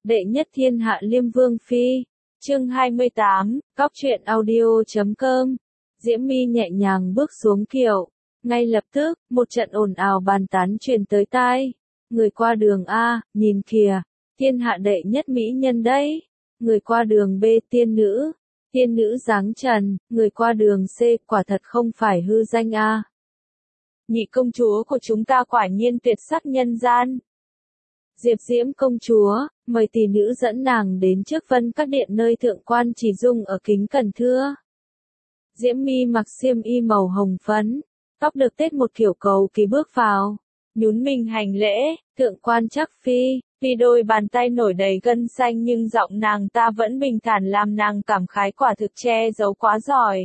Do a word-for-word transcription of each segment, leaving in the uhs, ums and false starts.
Đệ nhất thiên hạ Liêm Vương Phi. Chương hai mươi tám, Cóc truyện audio chấm com. Diễm My nhẹ nhàng bước xuống kiệu. Ngay lập tức, một trận ồn ào bàn tán truyền tới tai. Người qua đường A, nhìn kìa, thiên hạ đệ nhất mỹ nhân đấy. Người qua đường B, tiên nữ. Tiên nữ dáng trần, người qua đường C, quả thật không phải hư danh A. Nhị công chúa của chúng ta quả nhiên tuyệt sắc nhân gian. Diệp Diễm công chúa, mời tỷ nữ dẫn nàng đến trước Vân Các Điện nơi thượng quan Chỉ Dung ở Kính Cần Thưa. Diễm My mặc xiêm y màu hồng phấn, tóc được tết một kiểu cầu kỳ bước vào, nhún mình hành lễ, thượng quan Trắc Phi, tuy đôi bàn tay nổi đầy gân xanh nhưng giọng nàng ta vẫn bình thản làm nàng cảm khái quả thực che giấu quá giỏi.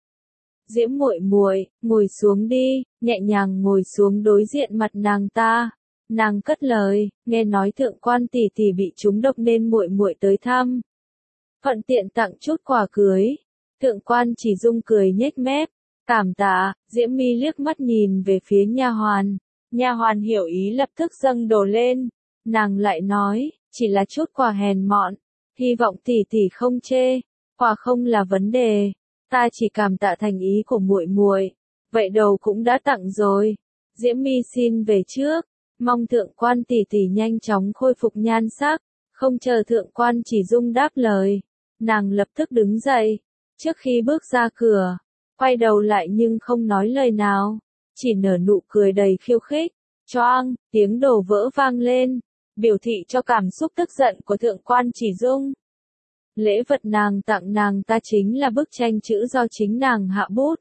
Diễm muội muội, ngồi xuống đi, nhẹ nhàng ngồi xuống đối diện mặt nàng ta. Nàng cất lời, nghe nói thượng quan tỷ tỷ bị trúng độc nên muội muội tới thăm. Thuận tiện tặng chút quà cưới. Thượng quan Chỉ Dung cười nhếch mép, cảm tạ. Diễm My liếc mắt nhìn về phía nha hoàn. Nha hoàn hiểu ý lập tức dâng đồ lên. Nàng lại nói, chỉ là chút quà hèn mọn, hy vọng tỷ tỷ không chê. Quà không là vấn đề, ta chỉ cảm tạ thành ý của muội muội. Vậy đầu cũng đã tặng rồi. Diễm My xin về trước. Mong thượng quan tỷ tỷ nhanh chóng khôi phục nhan sắc, không chờ thượng quan Chỉ Dung đáp lời. Nàng lập tức đứng dậy, trước khi bước ra cửa, quay đầu lại nhưng không nói lời nào, chỉ nở nụ cười đầy khiêu khích. Choang, tiếng đổ vỡ vang lên, biểu thị cho cảm xúc tức giận của thượng quan Chỉ Dung. Lễ vật nàng tặng nàng ta chính là bức tranh chữ do chính nàng hạ bút.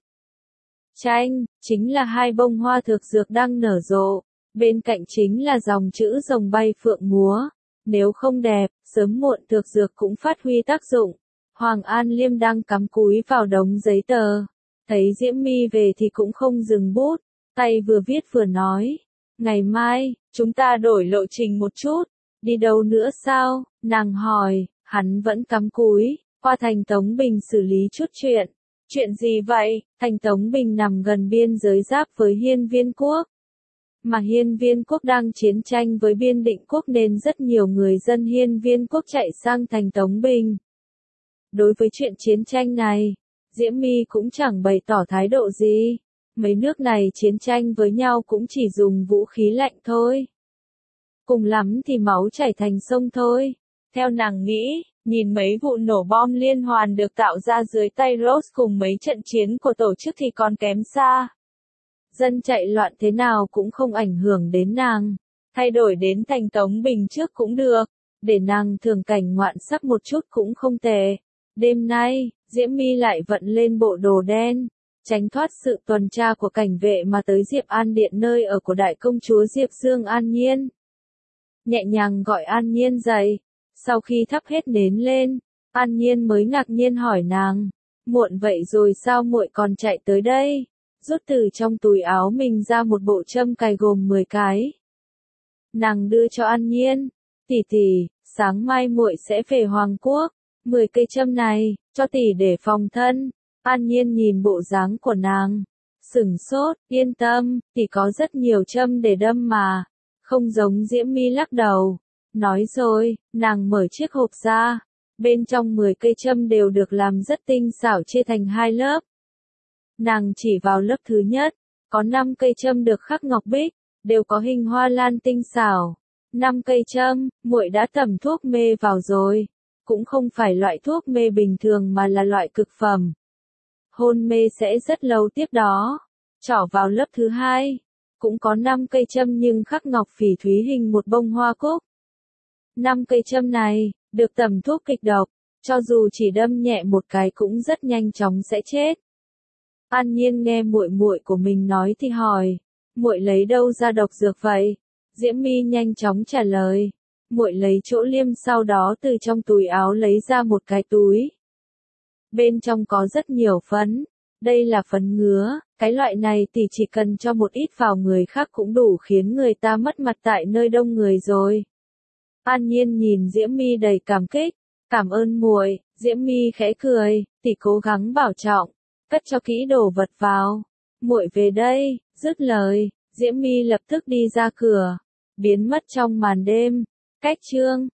Tranh, chính là hai bông hoa thực dược đang nở rộ. Bên cạnh chính là dòng chữ rồng bay phượng múa. Nếu không đẹp, sớm muộn thực dược cũng phát huy tác dụng. Hoàng An Liêm đang cắm cúi vào đống giấy tờ. Thấy Diễm My về thì cũng không dừng bút. Tay vừa viết vừa nói. Ngày mai, chúng ta đổi lộ trình một chút. Đi đâu nữa sao? Nàng hỏi. Hắn vẫn cắm cúi. Qua thành Tống Bình xử lý chút chuyện. Chuyện gì vậy? Thành Tống Bình nằm gần biên giới giáp với Hiên Viên Quốc. Mà Hiên Viên Quốc đang chiến tranh với Biên Định Quốc nên rất nhiều người dân Hiên Viên Quốc chạy sang thành Tống Bình. Đối với chuyện chiến tranh này, Diễm My cũng chẳng bày tỏ thái độ gì. Mấy nước này chiến tranh với nhau cũng chỉ dùng vũ khí lạnh thôi. Cùng lắm thì máu chảy thành sông thôi. Theo nàng nghĩ, nhìn mấy vụ nổ bom liên hoàn được tạo ra dưới tay Rose cùng mấy trận chiến của tổ chức thì còn kém xa. Dân chạy loạn thế nào cũng không ảnh hưởng đến nàng. Thay đổi đến thành Tống Bình trước cũng được. Để nàng thường cảnh ngoạn sắc một chút cũng không tệ. Đêm nay, Diễm My lại vận lên bộ đồ đen. Tránh thoát sự tuần tra của cảnh vệ mà tới Diệp An Điện nơi ở của đại công chúa Diệp Dương An Nhiên. Nhẹ nhàng gọi An Nhiên dậy. Sau khi thắp hết nến lên, An Nhiên mới ngạc nhiên hỏi nàng. Muộn vậy rồi sao muội còn chạy tới đây? Rút từ trong túi áo mình ra một bộ châm cài gồm mười cái. Nàng đưa cho An Nhiên. Tỷ tỷ, sáng mai muội sẽ về Hoàng Quốc. mười cây châm này, cho tỷ để phòng thân. An Nhiên nhìn bộ dáng của nàng. Sửng sốt, yên tâm, tỷ có rất nhiều châm để đâm mà. Không giống Diễm My lắc đầu. Nói rồi, nàng mở chiếc hộp ra. Bên trong mười cây châm đều được làm rất tinh xảo chia thành hai lớp. Nàng chỉ vào lớp thứ nhất, có năm cây châm được khắc ngọc bích, đều có hình hoa lan tinh xảo. năm cây châm, muội đã tẩm thuốc mê vào rồi, cũng không phải loại thuốc mê bình thường mà là loại cực phẩm. Hôn mê sẽ rất lâu tiếp đó. Trỏ vào lớp thứ hai, cũng có năm cây châm nhưng khắc ngọc phỉ thúy hình một bông hoa cúc. năm cây châm này, được tẩm thuốc kịch độc, cho dù chỉ đâm nhẹ một cái cũng rất nhanh chóng sẽ chết. An Nhiên nghe muội muội của mình nói thì hỏi, muội lấy đâu ra độc dược vậy? Diễm My nhanh chóng trả lời, muội lấy chỗ liêm sau đó từ trong túi áo lấy ra một cái túi. Bên trong có rất nhiều phấn, đây là phấn ngứa, cái loại này thì chỉ cần cho một ít vào người khác cũng đủ khiến người ta mất mặt tại nơi đông người rồi. An Nhiên nhìn Diễm My đầy cảm kích, cảm ơn muội. Diễm My khẽ cười, tỷ cố gắng bảo trọng. Cất cho kỹ đồ vật vào. Muội về đây, dứt lời, Diễm My lập tức đi ra cửa, biến mất trong màn đêm. Cách chương